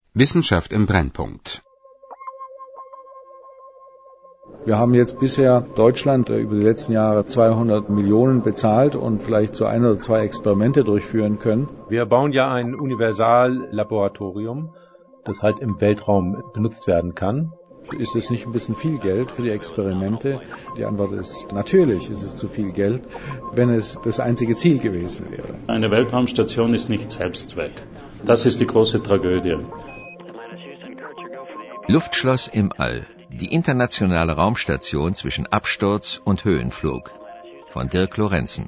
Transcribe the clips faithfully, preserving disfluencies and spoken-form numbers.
Wissenschaft im Brennpunkt. Wir haben jetzt bisher Deutschland über die letzten Jahre zweihundert Millionen bezahlt und vielleicht so ein oder zwei Experimente durchführen können. Wir bauen ja ein Universallaboratorium, das halt im Weltraum benutzt werden kann. Ist es nicht ein bisschen viel Geld für die Experimente? Die Antwort ist natürlich, ist es zu viel Geld, wenn es das einzige Ziel gewesen wäre. Eine Weltraumstation ist nicht Selbstzweck. Das ist die große Tragödie. Luftschloss im All. Die internationale Raumstation zwischen Absturz und Höhenflug. Von Dirk Lorenzen.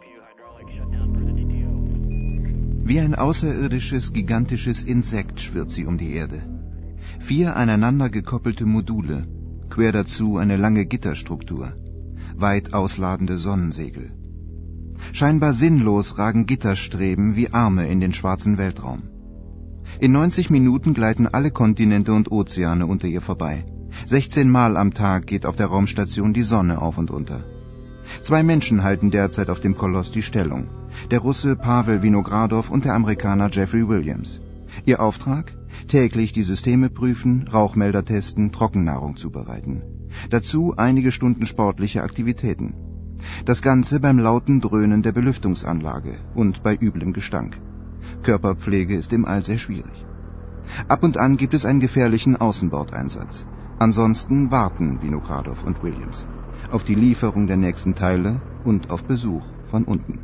Wie ein außerirdisches, gigantisches Insekt schwirrt sie um die Erde. Vier aneinander gekoppelte Module, quer dazu eine lange Gitterstruktur, weit ausladende Sonnensegel. Scheinbar sinnlos ragen Gitterstreben wie Arme in den schwarzen Weltraum. In neunzig Minuten gleiten alle Kontinente und Ozeane unter ihr vorbei. sechzehn Mal am Tag geht auf der Raumstation die Sonne auf und unter. Zwei Menschen halten derzeit auf dem Koloss die Stellung. Der Russe Pavel Winogradow und der Amerikaner Jeffrey Williams. Ihr Auftrag? Täglich die Systeme prüfen, Rauchmelder testen, Trockennahrung zubereiten. Dazu einige Stunden sportliche Aktivitäten. Das Ganze beim lauten Dröhnen der Belüftungsanlage und bei üblem Gestank. Körperpflege ist im All sehr schwierig. Ab und an gibt es einen gefährlichen Außenbordeinsatz. Ansonsten warten Winogradow und Williams auf die Lieferung der nächsten Teile und auf Besuch von unten.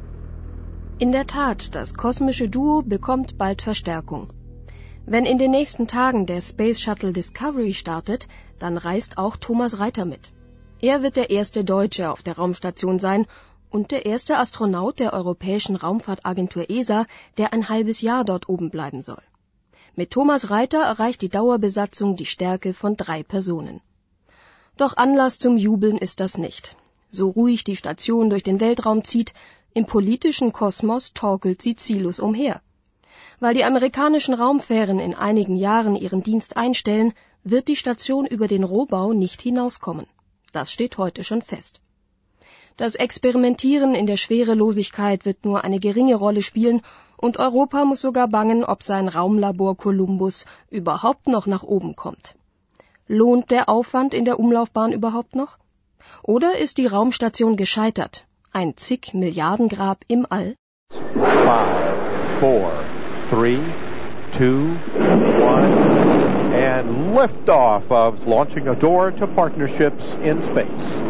In der Tat, das kosmische Duo bekommt bald Verstärkung. Wenn in den nächsten Tagen der Space Shuttle Discovery startet, dann reist auch Thomas Reiter mit. Er wird der erste Deutsche auf der Raumstation sein und der erste Astronaut der Europäischen Raumfahrtagentur E S A, der ein halbes Jahr dort oben bleiben soll. Mit Thomas Reiter erreicht die Dauerbesatzung die Stärke von drei Personen. Doch Anlass zum Jubeln ist das nicht. So ruhig die Station durch den Weltraum zieht, im politischen Kosmos torkelt sie ziellos umher. Weil die amerikanischen Raumfähren in einigen Jahren ihren Dienst einstellen, wird die Station über den Rohbau nicht hinauskommen. Das steht heute schon fest. Das Experimentieren in der Schwerelosigkeit wird nur eine geringe Rolle spielen und Europa muss sogar bangen, ob sein Raumlabor Columbus überhaupt noch nach oben kommt. Lohnt der Aufwand in der Umlaufbahn überhaupt noch? Oder ist die Raumstation gescheitert? Ein zig Milliarden Grab im All? Five, four, three, two, one, and liftoff of launching a door to partnerships in space.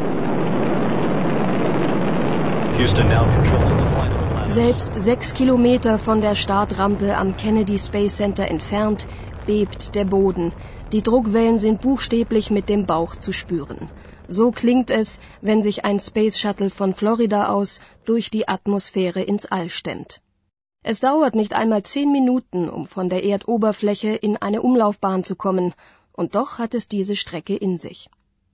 Houston now controlling the flight of Atlantis. Selbst sechs Kilometer von der Startrampe am Kennedy Space Center entfernt bebt der Boden. Die Druckwellen sind buchstäblich mit dem Bauch zu spüren. So klingt es, wenn sich ein Space Shuttle von Florida aus durch die Atmosphäre ins All stemmt. Es dauert nicht einmal zehn Minuten, um von der Erdoberfläche in eine Umlaufbahn zu kommen, und doch hat es diese Strecke in sich.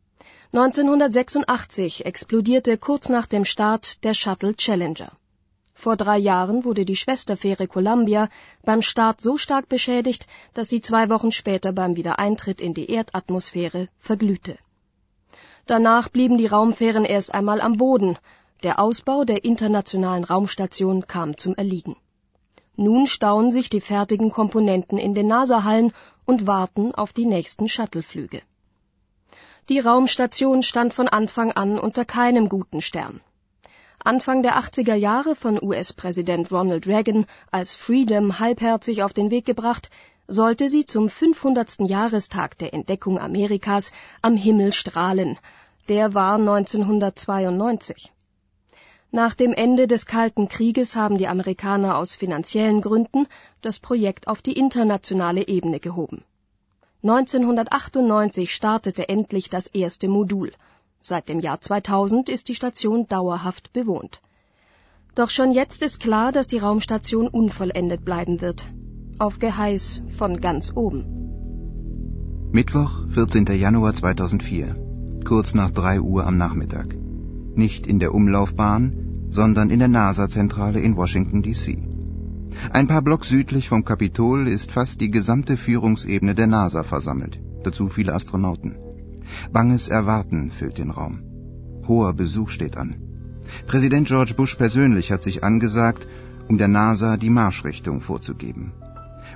neunzehnhundertsechsundachtzig explodierte kurz nach dem Start der Shuttle Challenger. Vor drei Jahren wurde die Schwesterfähre Columbia beim Start so stark beschädigt, dass sie zwei Wochen später beim Wiedereintritt in die Erdatmosphäre verglühte. Danach blieben die Raumfähren erst einmal am Boden. Der Ausbau der internationalen Raumstation kam zum Erliegen. Nun stauen sich die fertigen Komponenten in den NASA-Hallen und warten auf die nächsten Shuttleflüge. Die Raumstation stand von Anfang an unter keinem guten Stern. Anfang der achtziger Jahre von U S-Präsident Ronald Reagan als Freedom halbherzig auf den Weg gebracht, sollte sie zum fünfhundertsten Jahrestag der Entdeckung Amerikas am Himmel strahlen. Der war neunzehnhundertzweiundneunzig. Nach dem Ende des Kalten Krieges haben die Amerikaner aus finanziellen Gründen das Projekt auf die internationale Ebene gehoben. neunzehnhundertachtundneunzig startete endlich das erste Modul. Seit dem Jahr zweitausend ist die Station dauerhaft bewohnt. Doch schon jetzt ist klar, dass die Raumstation unvollendet bleiben wird. Auf Geheiß von ganz oben. Mittwoch, vierzehnten Januar zweitausendvier. Kurz nach drei Uhr am Nachmittag. Nicht in der Umlaufbahn, sondern in der NASA-Zentrale in Washington, D C Ein paar Block südlich vom Kapitol ist fast die gesamte Führungsebene der NASA versammelt, dazu viele Astronauten. Banges Erwarten füllt den Raum. Hoher Besuch steht an. Präsident George Bush persönlich hat sich angesagt, um der NASA die Marschrichtung vorzugeben.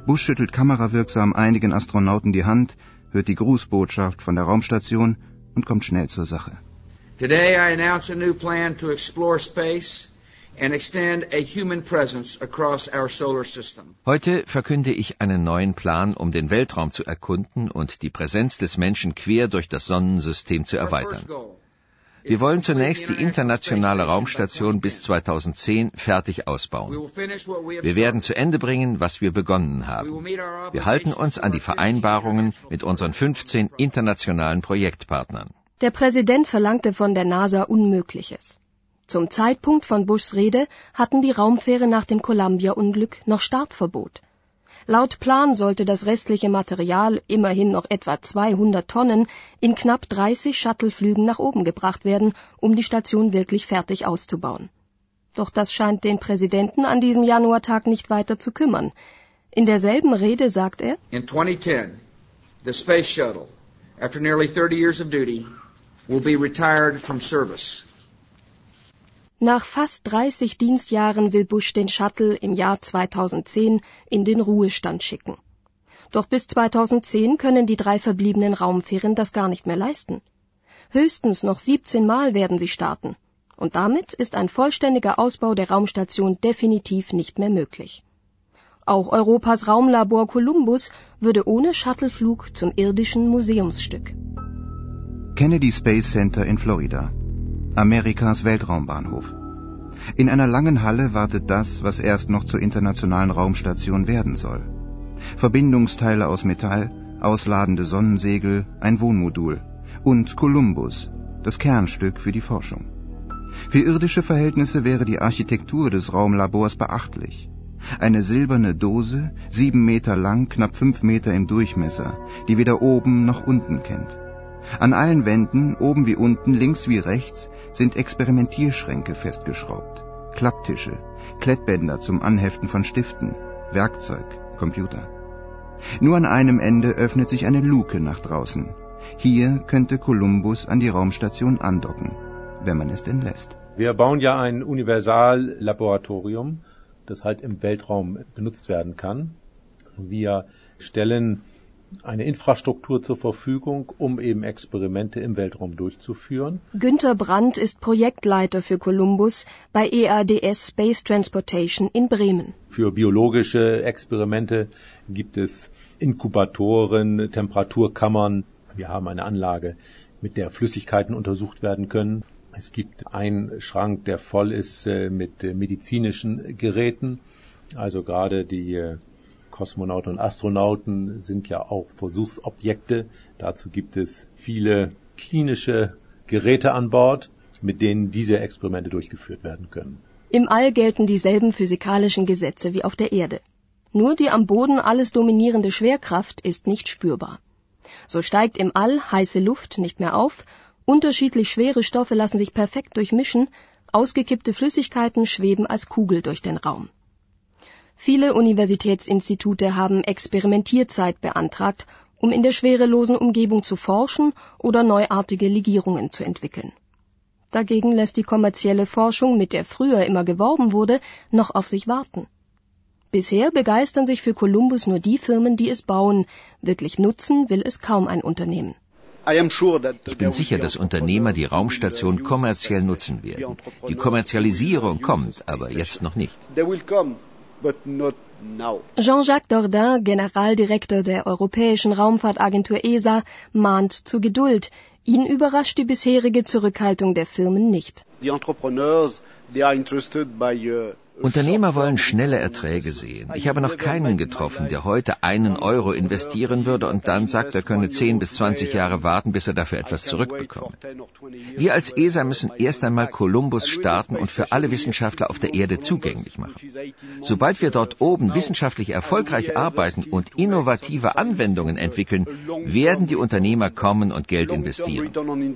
Bush schüttelt kamerawirksam einigen Astronauten die Hand, hört die Grußbotschaft von der Raumstation und kommt schnell zur Sache. Today I announce a new plan to explore space and extend a human presence across our solar system. Heute verkünde ich einen neuen Plan, um den Weltraum zu erkunden und die Präsenz des Menschen quer durch das Sonnensystem zu erweitern. Wir wollen zunächst die internationale Raumstation bis zweitausendzehn fertig ausbauen. Wir werden zu Ende bringen, was wir begonnen haben. Wir halten uns an die Vereinbarungen mit unseren fünfzehn internationalen Projektpartnern. Der Präsident verlangte von der NASA Unmögliches. Zum Zeitpunkt von Bushs Rede hatten die Raumfähre nach dem Columbia-Unglück noch Startverbot. Laut Plan sollte das restliche Material, immerhin noch etwa zweihundert Tonnen, in knapp dreißig Shuttleflügen nach oben gebracht werden, um die Station wirklich fertig auszubauen. Doch das scheint den Präsidenten an diesem Januartag nicht weiter zu kümmern. In derselben Rede sagt er: In twenty ten, the Space Shuttle, after nearly thirty years of duty, will be retired from service. Nach fast dreißig Dienstjahren will Bush den Shuttle im Jahr zweitausendzehn in den Ruhestand schicken. Doch bis zweitausendzehn können die drei verbliebenen Raumfähren das gar nicht mehr leisten. Höchstens noch siebzehn Mal werden sie starten. Und damit ist ein vollständiger Ausbau der Raumstation definitiv nicht mehr möglich. Auch Europas Raumlabor Columbus würde ohne Shuttleflug zum irdischen Museumsstück. Kennedy Space Center in Florida. Amerikas Weltraumbahnhof. In einer langen Halle wartet das, was erst noch zur internationalen Raumstation werden soll. Verbindungsteile aus Metall, ausladende Sonnensegel, ein Wohnmodul und Columbus, das Kernstück für die Forschung. Für irdische Verhältnisse wäre die Architektur des Raumlabors beachtlich. Eine silberne Dose, sieben Meter lang, knapp fünf Meter im Durchmesser, die weder oben noch unten kennt. An allen Wänden, oben wie unten, links wie rechts, sind Experimentierschränke festgeschraubt, Klapptische, Klettbänder zum Anheften von Stiften, Werkzeug, Computer. Nur an einem Ende öffnet sich eine Luke nach draußen. Hier könnte Columbus an die Raumstation andocken, wenn man es denn lässt. Wir bauen ja ein Universallaboratorium, das halt im Weltraum benutzt werden kann. Wir stellen eine Infrastruktur zur Verfügung, um eben Experimente im Weltraum durchzuführen. Günter Brandt ist Projektleiter für Columbus bei E A D S Space Transportation in Bremen. Für biologische Experimente gibt es Inkubatoren, Temperaturkammern. Wir haben eine Anlage, mit der Flüssigkeiten untersucht werden können. Es gibt einen Schrank, der voll ist mit medizinischen Geräten. Also gerade die Kosmonauten und Astronauten sind ja auch Versuchsobjekte. Dazu gibt es viele klinische Geräte an Bord, mit denen diese Experimente durchgeführt werden können. Im All gelten dieselben physikalischen Gesetze wie auf der Erde. Nur die am Boden alles dominierende Schwerkraft ist nicht spürbar. So steigt im All heiße Luft nicht mehr auf, unterschiedlich schwere Stoffe lassen sich perfekt durchmischen, ausgekippte Flüssigkeiten schweben als Kugel durch den Raum. Viele Universitätsinstitute haben Experimentierzeit beantragt, um in der schwerelosen Umgebung zu forschen oder neuartige Legierungen zu entwickeln. Dagegen lässt die kommerzielle Forschung, mit der früher immer geworben wurde, noch auf sich warten. Bisher begeistern sich für Columbus nur die Firmen, die es bauen. Wirklich nutzen will es kaum ein Unternehmen. Ich bin sicher, dass Unternehmer die Raumstation kommerziell nutzen werden. Die Kommerzialisierung kommt, aber jetzt noch nicht. Jean-Jacques Dordain, Generaldirektor der Europäischen Raumfahrtagentur E S A, mahnt zu Geduld. Ihn überrascht die bisherige Zurückhaltung der Firmen nicht. Unternehmer wollen schnelle Erträge sehen. Ich habe noch keinen getroffen, der heute einen Euro investieren würde und dann sagt, er könne zehn bis zwanzig Jahre warten, bis er dafür etwas zurückbekomme. Wir als E S A müssen erst einmal Columbus starten und für alle Wissenschaftler auf der Erde zugänglich machen. Sobald wir dort oben wissenschaftlich erfolgreich arbeiten und innovative Anwendungen entwickeln, werden die Unternehmer kommen und Geld investieren.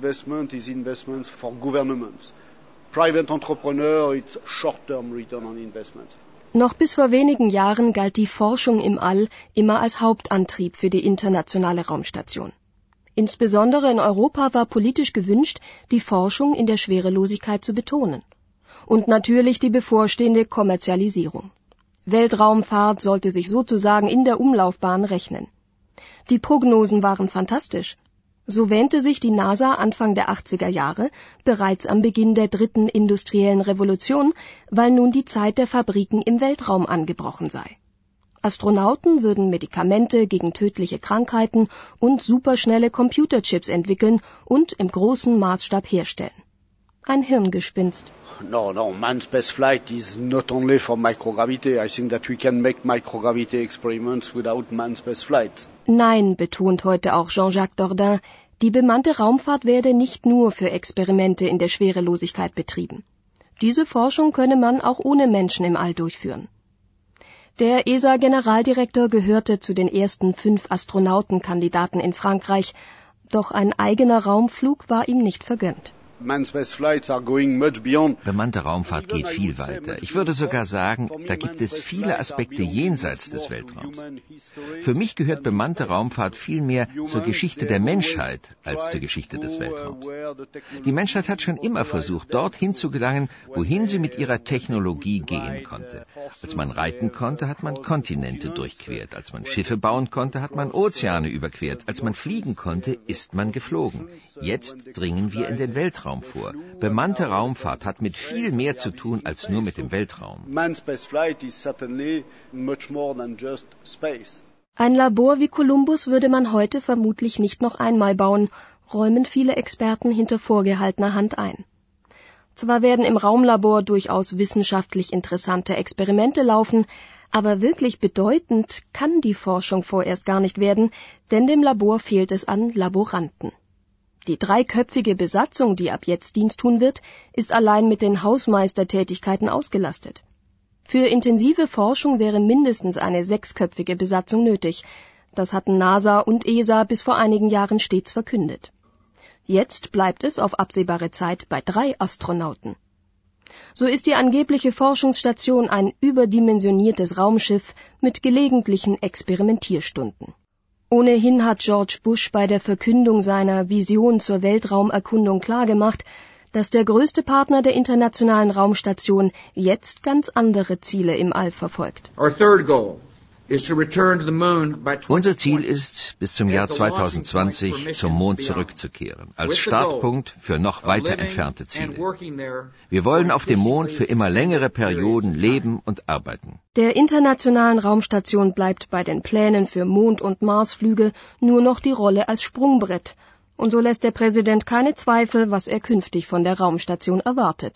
Private entrepreneur, it's short-term return on investments. Noch bis vor wenigen Jahren galt die Forschung im All immer als Hauptantrieb für die internationale Raumstation. Insbesondere in Europa war politisch gewünscht, die Forschung in der Schwerelosigkeit zu betonen. Und natürlich die bevorstehende Kommerzialisierung. Weltraumfahrt sollte sich sozusagen in der Umlaufbahn rechnen. Die Prognosen waren fantastisch. So wähnte sich die NASA Anfang der achtziger Jahre bereits am Beginn der dritten industriellen Revolution, weil nun die Zeit der Fabriken im Weltraum angebrochen sei. Astronauten würden Medikamente gegen tödliche Krankheiten und superschnelle Computerchips entwickeln und im großen Maßstab herstellen. Ein Hirngespinst. No, no, man's best flight is not only for microgravity. I think that we can make microgravity experiments without man's best flight. Nein, betont heute auch Jean-Jacques Dordain, die bemannte Raumfahrt werde nicht nur für Experimente in der Schwerelosigkeit betrieben. Diese Forschung könne man auch ohne Menschen im All durchführen. Der E S A-Generaldirektor gehörte zu den ersten fünf Astronautenkandidaten in Frankreich, doch ein eigener Raumflug war ihm nicht vergönnt. Bemannte Raumfahrt geht viel weiter. Ich würde sogar sagen, da gibt es viele Aspekte jenseits des Weltraums. Für mich gehört bemannte Raumfahrt viel mehr zur Geschichte der Menschheit als zur Geschichte des Weltraums. Die Menschheit hat schon immer versucht, dorthin zu gelangen, wohin sie mit ihrer Technologie gehen konnte. Als man reiten konnte, hat man Kontinente durchquert. Als man Schiffe bauen konnte, hat man Ozeane überquert. Als man fliegen konnte, ist man geflogen. Jetzt dringen wir in den Weltraum vor. Bemannte Raumfahrt hat mit viel mehr zu tun als nur mit dem Weltraum. Ein Labor wie Columbus würde man heute vermutlich nicht noch einmal bauen, räumen viele Experten hinter vorgehaltener Hand ein. Zwar werden im Raumlabor durchaus wissenschaftlich interessante Experimente laufen, aber wirklich bedeutend kann die Forschung vorerst gar nicht werden, denn dem Labor fehlt es an Laboranten. Die dreiköpfige Besatzung, die ab jetzt Dienst tun wird, ist allein mit den Hausmeistertätigkeiten ausgelastet. Für intensive Forschung wäre mindestens eine sechsköpfige Besatzung nötig. Das hatten NASA und E S A bis vor einigen Jahren stets verkündet. Jetzt bleibt es auf absehbare Zeit bei drei Astronauten. So ist die angebliche Forschungsstation ein überdimensioniertes Raumschiff mit gelegentlichen Experimentierstunden. Ohnehin hat George Bush bei der Verkündung seiner Vision zur Weltraumerkundung klargemacht, dass der größte Partner der Internationalen Raumstation jetzt ganz andere Ziele im All verfolgt. Unser Ziel ist, bis zum Jahr zweitausendzwanzig zum Mond zurückzukehren, als Startpunkt für noch weiter entfernte Ziele. Wir wollen auf dem Mond für immer längere Perioden leben und arbeiten. Der Internationalen Raumstation bleibt bei den Plänen für Mond- und Marsflüge nur noch die Rolle als Sprungbrett. Und so lässt der Präsident keine Zweifel, was er künftig von der Raumstation erwartet.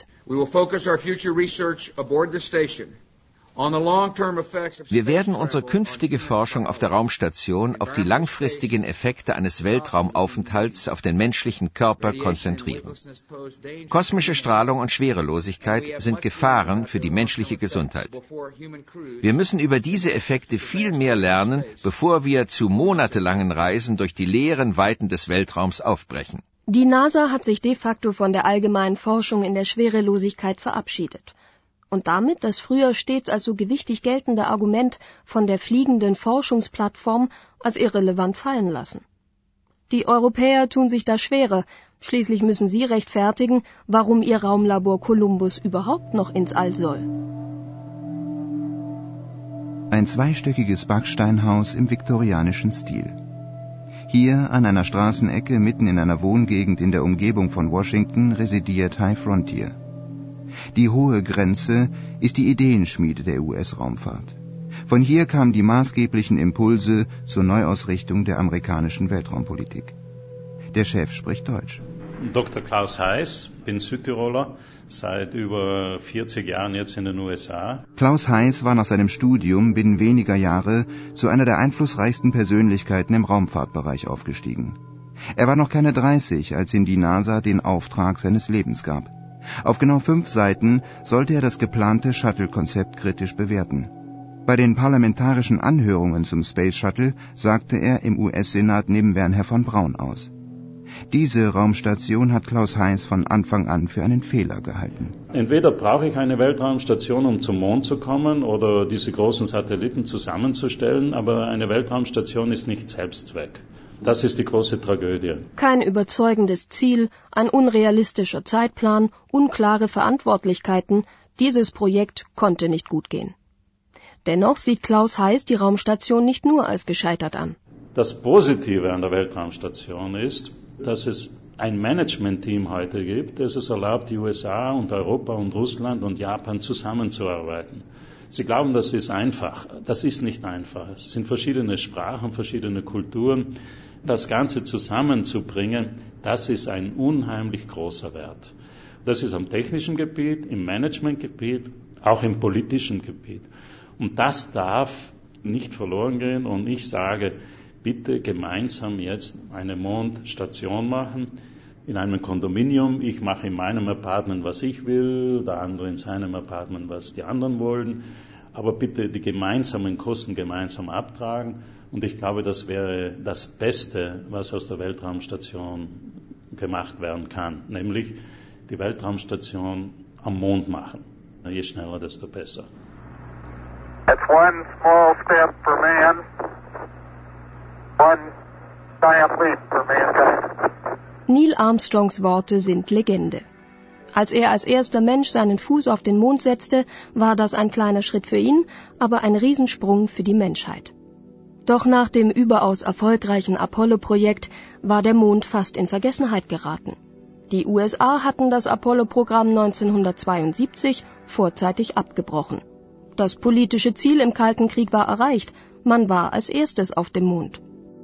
Wir werden unsere künftige Forschung auf der Raumstation auf die langfristigen Effekte eines Weltraumaufenthalts auf den menschlichen Körper konzentrieren. Kosmische Strahlung und Schwerelosigkeit sind Gefahren für die menschliche Gesundheit. Wir müssen über diese Effekte viel mehr lernen, bevor wir zu monatelangen Reisen durch die leeren Weiten des Weltraums aufbrechen. Die NASA hat sich de facto von der allgemeinen Forschung in der Schwerelosigkeit verabschiedet. Und damit das früher stets als so gewichtig geltende Argument von der fliegenden Forschungsplattform als irrelevant fallen lassen. Die Europäer tun sich da schwerer, schließlich müssen sie rechtfertigen, warum ihr Raumlabor Columbus überhaupt noch ins All soll. Ein zweistöckiges Backsteinhaus im viktorianischen Stil. Hier an einer Straßenecke mitten in einer Wohngegend in der Umgebung von Washington residiert High Frontier. Die hohe Grenze ist die Ideenschmiede der U S-Raumfahrt. Von hier kamen die maßgeblichen Impulse zur Neuausrichtung der amerikanischen Weltraumpolitik. Der Chef spricht Deutsch. Doktor Klaus Heiß, bin Südtiroler, seit über vierzig Jahren jetzt in den U S A. Klaus Heiß war nach seinem Studium binnen weniger Jahre zu einer der einflussreichsten Persönlichkeiten im Raumfahrtbereich aufgestiegen. Er war noch keine dreißig, als ihm die NASA den Auftrag seines Lebens gab. Auf genau fünf Seiten sollte er das geplante Shuttle-Konzept kritisch bewerten. Bei den parlamentarischen Anhörungen zum Space Shuttle sagte er im U S-Senat neben Wernher von Braun aus. Diese Raumstation hat Klaus Heiß von Anfang an für einen Fehler gehalten. Entweder brauche ich eine Weltraumstation, um zum Mond zu kommen oder diese großen Satelliten zusammenzustellen, aber eine Weltraumstation ist nicht Selbstzweck. Das ist die große Tragödie. Kein überzeugendes Ziel, ein unrealistischer Zeitplan, unklare Verantwortlichkeiten. Dieses Projekt konnte nicht gut gehen. Dennoch sieht Klaus Heiß die Raumstation nicht nur als gescheitert an. Das Positive an der Weltraumstation ist, dass es ein Management-Team heute gibt, das es erlaubt, die U S A und Europa und Russland und Japan zusammenzuarbeiten. Sie glauben, das ist einfach. Das ist nicht einfach. Es sind verschiedene Sprachen, verschiedene Kulturen. Das Ganze zusammenzubringen, das ist ein unheimlich großer Wert. Das ist am technischen Gebiet, im Managementgebiet, auch im politischen Gebiet. Und das darf nicht verloren gehen. Und ich sage, bitte gemeinsam jetzt eine Mondstation machen, in einem Kondominium. Ich mache in meinem Apartment, was ich will, der andere in seinem Apartment, was die anderen wollen. Aber bitte die gemeinsamen Kosten gemeinsam abtragen. Und ich glaube, das wäre das Beste, was aus der Weltraumstation gemacht werden kann. Nämlich die Weltraumstation am Mond machen. Je schneller, desto besser. That's one small step for man, one giant leap for mankind. Neil Armstrongs Worte sind Legende. Als er als erster Mensch seinen Fuß auf den Mond setzte, war das ein kleiner Schritt für ihn, aber ein Riesensprung für die Menschheit. Doch nach dem überaus erfolgreichen Apollo-Projekt war der Mond fast in Vergessenheit geraten. Die U S A hatten das Apollo-Programm neunzehnhundertzweiundsiebzig vorzeitig abgebrochen. Das politische Ziel im Kalten Krieg war erreicht, man war als erstes auf dem Mond.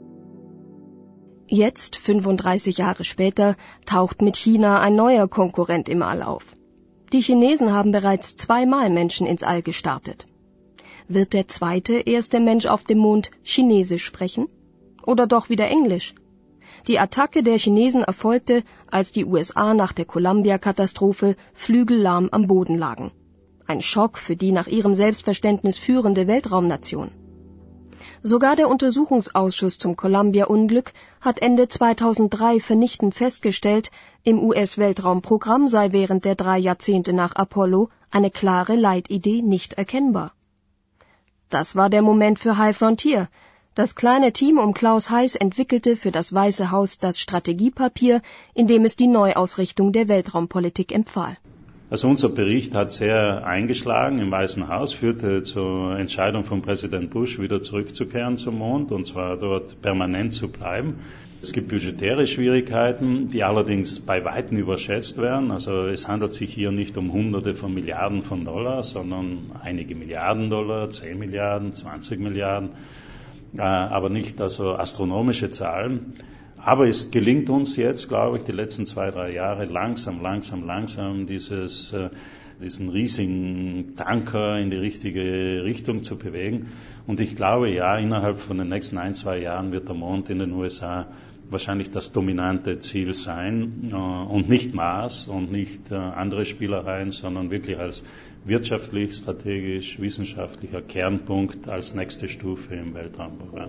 Jetzt, fünfunddreißig Jahre später, taucht mit China ein neuer Konkurrent im All auf. Die Chinesen haben bereits zweimal Menschen ins All gestartet. Wird der zweite erste Mensch auf dem Mond Chinesisch sprechen? Oder doch wieder Englisch? Die Attacke der Chinesen erfolgte, als die U S A nach der Columbia-Katastrophe flügellahm am Boden lagen. Ein Schock für die nach ihrem Selbstverständnis führende Weltraumnation. Sogar der Untersuchungsausschuss zum Columbia-Unglück hat Ende zweitausenddrei vernichtend festgestellt, im U S-Weltraumprogramm sei während der drei Jahrzehnte nach Apollo eine klare Leitidee nicht erkennbar. Das war der Moment für High Frontier. Das kleine Team um Klaus Heiß entwickelte für das Weiße Haus das Strategiepapier, in dem es die Neuausrichtung der Weltraumpolitik empfahl. Also unser Bericht hat sehr eingeschlagen im Weißen Haus, führte zur Entscheidung von Präsident Bush, wieder zurückzukehren zum Mond, und zwar dort permanent zu bleiben. Es gibt budgetäre Schwierigkeiten, die allerdings bei Weitem überschätzt werden. Also es handelt sich hier nicht um Hunderte von Milliarden von Dollar, sondern einige Milliarden Dollar, zehn Milliarden, zwanzig Milliarden, äh, aber nicht also astronomische Zahlen. Aber es gelingt uns jetzt, glaube ich, die letzten zwei, drei Jahre langsam, langsam, langsam dieses, äh, diesen riesigen Tanker in die richtige Richtung zu bewegen. Und ich glaube, ja, innerhalb von den nächsten ein, zwei Jahren wird der Mond in den U S A wahrscheinlich das dominante Ziel sein äh, und nicht Mars und nicht äh, andere Spielereien, sondern wirklich als wirtschaftlich, strategisch, wissenschaftlicher Kernpunkt als nächste Stufe im Weltraumprogramm.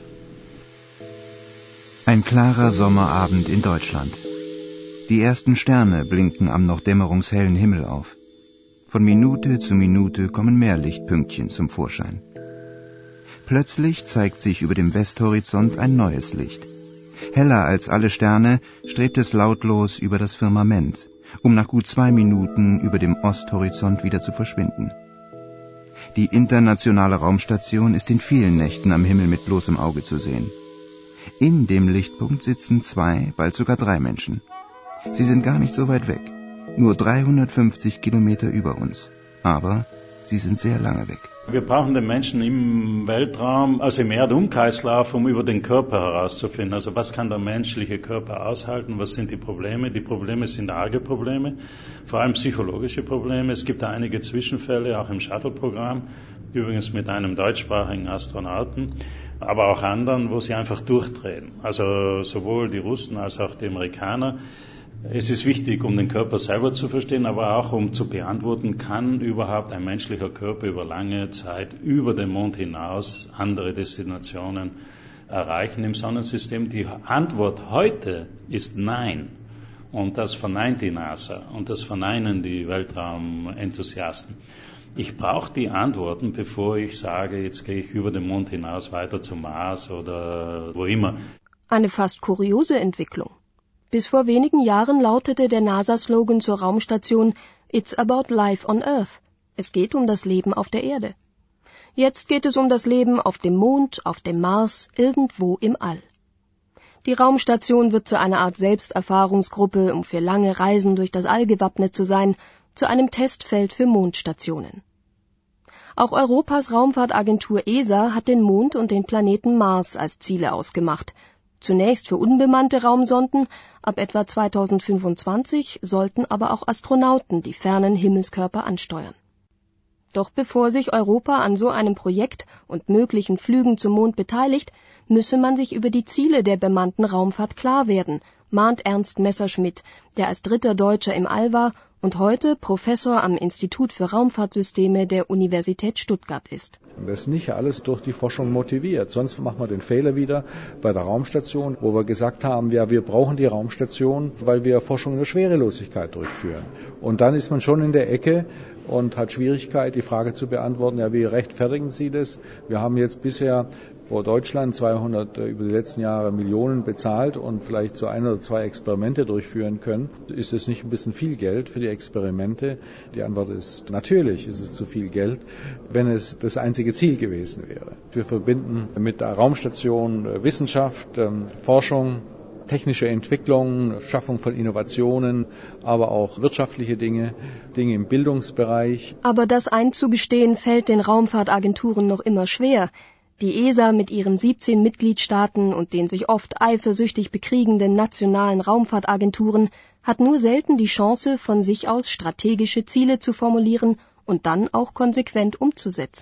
Ein klarer Sommerabend in Deutschland. Die ersten Sterne blinken am noch dämmerungshellen Himmel auf. Von Minute zu Minute kommen mehr Lichtpünktchen zum Vorschein. Plötzlich zeigt sich über dem Westhorizont ein neues Licht. Heller als alle Sterne strebt es lautlos über das Firmament, um nach gut zwei Minuten über dem Osthorizont wieder zu verschwinden. Die internationale Raumstation ist in vielen Nächten am Himmel mit bloßem Auge zu sehen. In dem Lichtpunkt sitzen zwei, bald sogar drei Menschen. Sie sind gar nicht so weit weg, nur dreihundertfünfzig Kilometer über uns. Aber sie sind sehr lange weg. Wir brauchen den Menschen im Weltraum, also im Erdumkreislauf, um über den Körper herauszufinden. Also was kann der menschliche Körper aushalten, was sind die Probleme? Die Probleme sind arge Probleme, vor allem psychologische Probleme. Es gibt einige Zwischenfälle, auch im Shuttle-Programm, übrigens mit einem deutschsprachigen Astronauten, aber auch anderen, wo sie einfach durchdrehen. Also sowohl die Russen als auch die Amerikaner. Es ist wichtig, um den Körper selber zu verstehen, aber auch um zu beantworten, kann überhaupt ein menschlicher Körper über lange Zeit über den Mond hinaus andere Destinationen erreichen im Sonnensystem? Die Antwort heute ist nein. Und das verneint die NASA und das verneinen die Weltraumenthusiasten. Ich brauche die Antworten, bevor ich sage, jetzt gehe ich über den Mond hinaus weiter zum Mars oder wo immer. Eine fast kuriose Entwicklung. Bis vor wenigen Jahren lautete der NASA-Slogan zur Raumstation It's about life on Earth. Es geht um das Leben auf der Erde. Jetzt geht es um das Leben auf dem Mond, auf dem Mars, irgendwo im All. Die Raumstation wird zu einer Art Selbsterfahrungsgruppe, um für lange Reisen durch das All gewappnet zu sein, zu einem Testfeld für Mondstationen. Auch Europas Raumfahrtagentur E S A hat den Mond und den Planeten Mars als Ziele ausgemacht. Zunächst für unbemannte Raumsonden, ab etwa zweitausendfünfundzwanzig sollten aber auch Astronauten die fernen Himmelskörper ansteuern. Doch bevor sich Europa an so einem Projekt und möglichen Flügen zum Mond beteiligt, müsse man sich über die Ziele der bemannten Raumfahrt klar werden, mahnt Ernst Messerschmidt, der als dritter Deutscher im All war und heute Professor am Institut für Raumfahrtsysteme der Universität Stuttgart ist. Das ist nicht alles durch die Forschung motiviert. Sonst machen wir den Fehler wieder bei der Raumstation, wo wir gesagt haben, ja, wir brauchen die Raumstation, weil wir Forschung in der Schwerelosigkeit durchführen. Und dann ist man schon in der Ecke und hat Schwierigkeit, die Frage zu beantworten, ja, wie rechtfertigen Sie das? Wir haben jetzt bisher wo Deutschland zweihundert über die letzten Jahre Millionen bezahlt und vielleicht so ein oder zwei Experimente durchführen können. Ist es nicht ein bisschen viel Geld für die Experimente? Die Antwort ist natürlich, ist es zu viel Geld, wenn es das einzige Ziel gewesen wäre. Wir verbinden mit der Raumstation Wissenschaft, Forschung, technische Entwicklung, Schaffung von Innovationen, aber auch wirtschaftliche Dinge, Dinge im Bildungsbereich. Aber das einzugestehen fällt den Raumfahrtagenturen noch immer schwer. Die E S A mit ihren siebzehn Mitgliedstaaten und den sich oft eifersüchtig bekriegenden nationalen Raumfahrtagenturen hat nur selten die Chance, von sich aus strategische Ziele zu formulieren und dann auch konsequent umzusetzen.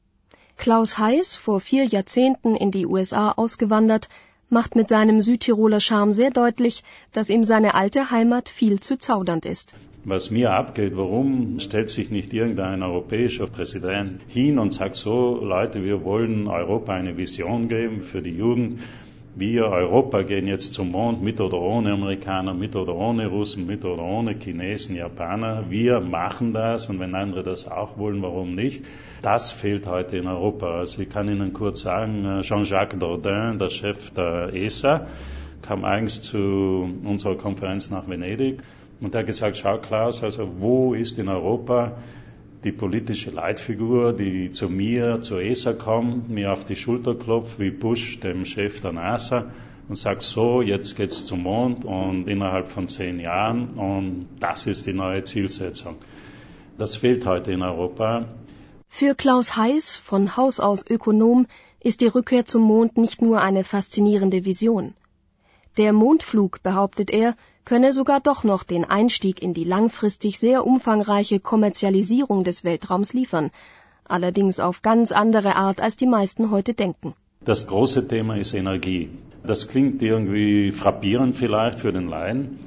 Klaus Heiß, vor vier Jahrzehnten in die U S A ausgewandert, macht mit seinem Südtiroler Charme sehr deutlich, dass ihm seine alte Heimat viel zu zaudernd ist. Was mir abgeht, warum stellt sich nicht irgendein europäischer Präsident hin und sagt so, Leute, wir wollen Europa eine Vision geben für die Jugend. Wir, Europa, gehen jetzt zum Mond, mit oder ohne Amerikaner, mit oder ohne Russen, mit oder ohne Chinesen, Japaner. Wir machen das und wenn andere das auch wollen, warum nicht? Das fehlt heute in Europa. Also ich kann Ihnen kurz sagen, Jean-Jacques Dordain, der Chef der E S A, kam eigens zu unserer Konferenz nach Venedig. Und er hat gesagt, schau Klaus, also wo ist in Europa die politische Leitfigur, die zu mir, zur E S A kommt, mir auf die Schulter klopft, wie Bush, dem Chef der NASA, und sagt so, jetzt geht's zum Mond und innerhalb von zehn Jahren und das ist die neue Zielsetzung. Das fehlt heute in Europa. Für Klaus Heiß, von Haus aus Ökonom, ist die Rückkehr zum Mond nicht nur eine faszinierende Vision. Der Mondflug, behauptet er, könne sogar doch noch den Einstieg in die langfristig sehr umfangreiche Kommerzialisierung des Weltraums liefern, allerdings auf ganz andere Art, als die meisten heute denken. Das große Thema ist Energie. Das klingt irgendwie frappierend vielleicht für den Laien,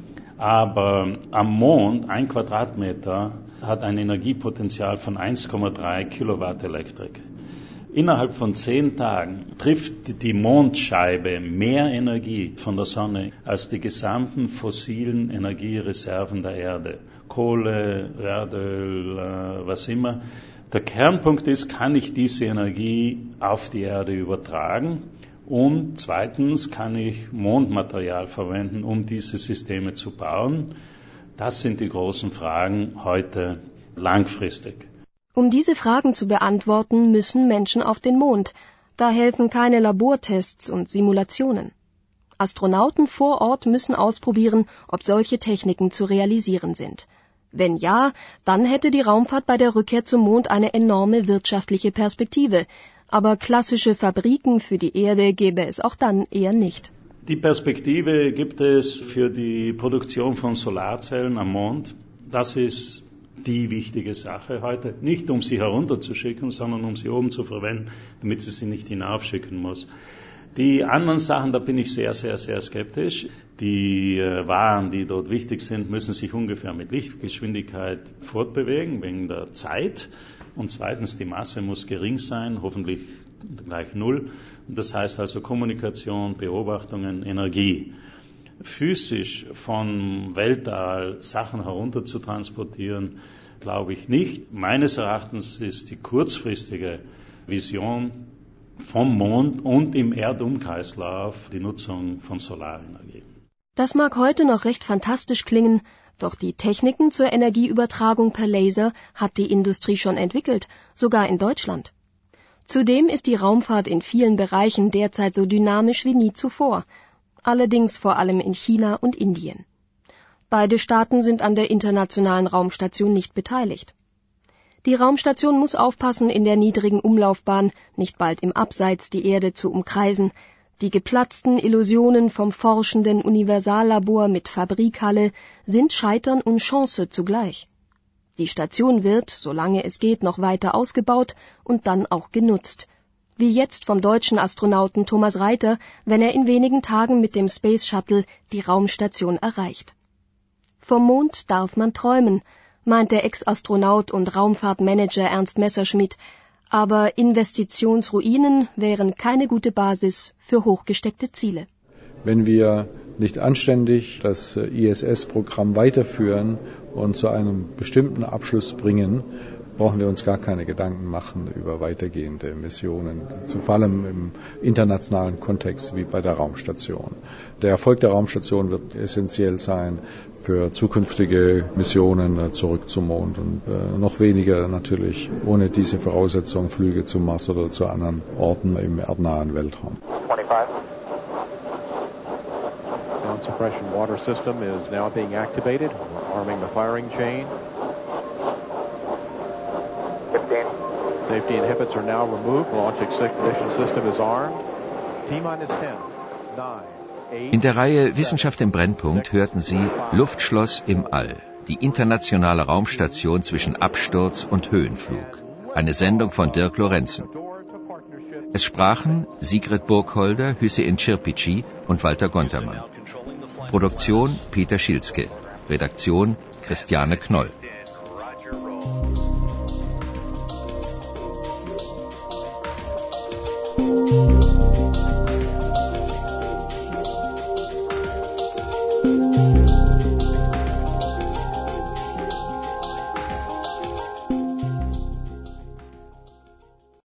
aber am Mond, ein Quadratmeter, hat ein Energiepotenzial von eins Komma drei Kilowatt Elektrik. Innerhalb von zehn Tagen trifft die Mondscheibe mehr Energie von der Sonne als die gesamten fossilen Energiereserven der Erde. Kohle, Erdöl, was immer. Der Kernpunkt ist, kann ich diese Energie auf die Erde übertragen? Und zweitens, kann ich Mondmaterial verwenden, um diese Systeme zu bauen? Das sind die großen Fragen heute langfristig. Um diese Fragen zu beantworten, müssen Menschen auf den Mond. Da helfen keine Labortests und Simulationen. Astronauten vor Ort müssen ausprobieren, ob solche Techniken zu realisieren sind. Wenn ja, dann hätte die Raumfahrt bei der Rückkehr zum Mond eine enorme wirtschaftliche Perspektive. Aber klassische Fabriken für die Erde gäbe es auch dann eher nicht. Die Perspektive gibt es für die Produktion von Solarzellen am Mond. Das ist die wichtige Sache heute. Nicht um sie herunterzuschicken, sondern um sie oben zu verwenden, damit sie sie nicht hinaufschicken muss. Die anderen Sachen, da bin ich sehr, sehr, sehr skeptisch. Die äh, Waren, die dort wichtig sind, müssen sich ungefähr mit Lichtgeschwindigkeit fortbewegen, wegen der Zeit. Und zweitens, die Masse muss gering sein, hoffentlich gleich null. Und das heißt also Kommunikation, Beobachtungen, Energie. Physisch vom Weltall Sachen herunter zu transportieren, glaube ich nicht. Meines Erachtens ist die kurzfristige Vision vom Mond und im Erdumkreislauf die Nutzung von Solarenergie. Das mag heute noch recht fantastisch klingen, doch die Techniken zur Energieübertragung per Laser hat die Industrie schon entwickelt, sogar in Deutschland. Zudem ist die Raumfahrt in vielen Bereichen derzeit so dynamisch wie nie zuvor, allerdings vor allem in China und Indien. Beide Staaten sind an der internationalen Raumstation nicht beteiligt. Die Raumstation muss aufpassen, in der niedrigen Umlaufbahn nicht bald im Abseits die Erde zu umkreisen. Die geplatzten Illusionen vom forschenden Universallabor mit Fabrikhalle sind Scheitern und Chance zugleich. Die Station wird, solange es geht, noch weiter ausgebaut und dann auch genutzt. Wie jetzt vom deutschen Astronauten Thomas Reiter, wenn er in wenigen Tagen mit dem Space Shuttle die Raumstation erreicht. Vom Mond darf man träumen, meint der Ex-Astronaut und Raumfahrtmanager Ernst Messerschmidt, aber Investitionsruinen wären keine gute Basis für hochgesteckte Ziele. Wenn wir nicht anständig das I S S-Programm weiterführen und zu einem bestimmten Abschluss bringen, brauchen wir uns gar keine Gedanken machen über weitergehende Missionen, vor allem im internationalen Kontext wie bei der Raumstation. Der Erfolg der Raumstation wird essentiell sein für zukünftige Missionen zurück zum Mond und äh, noch weniger natürlich ohne diese Voraussetzung Flüge zum Mars oder zu anderen Orten im erdnahen Weltraum. twenty-five. Sound suppression water system is now being activated. We're arming the firing chain. fifteen. Safety inhibits are now removed. Launch ignition system is armed. T-minus ten, nine, eight. In der Reihe Wissenschaft im Brennpunkt hörten Sie Luftschloss im All, die internationale Raumstation zwischen Absturz und Höhenflug. Eine Sendung von Dirk Lorenzen. Es sprachen Sigrid Burgholder, Hüseyin Çirpici und Walter Gontermann. Produktion Peter Schilzke. Redaktion Christiane Knoll.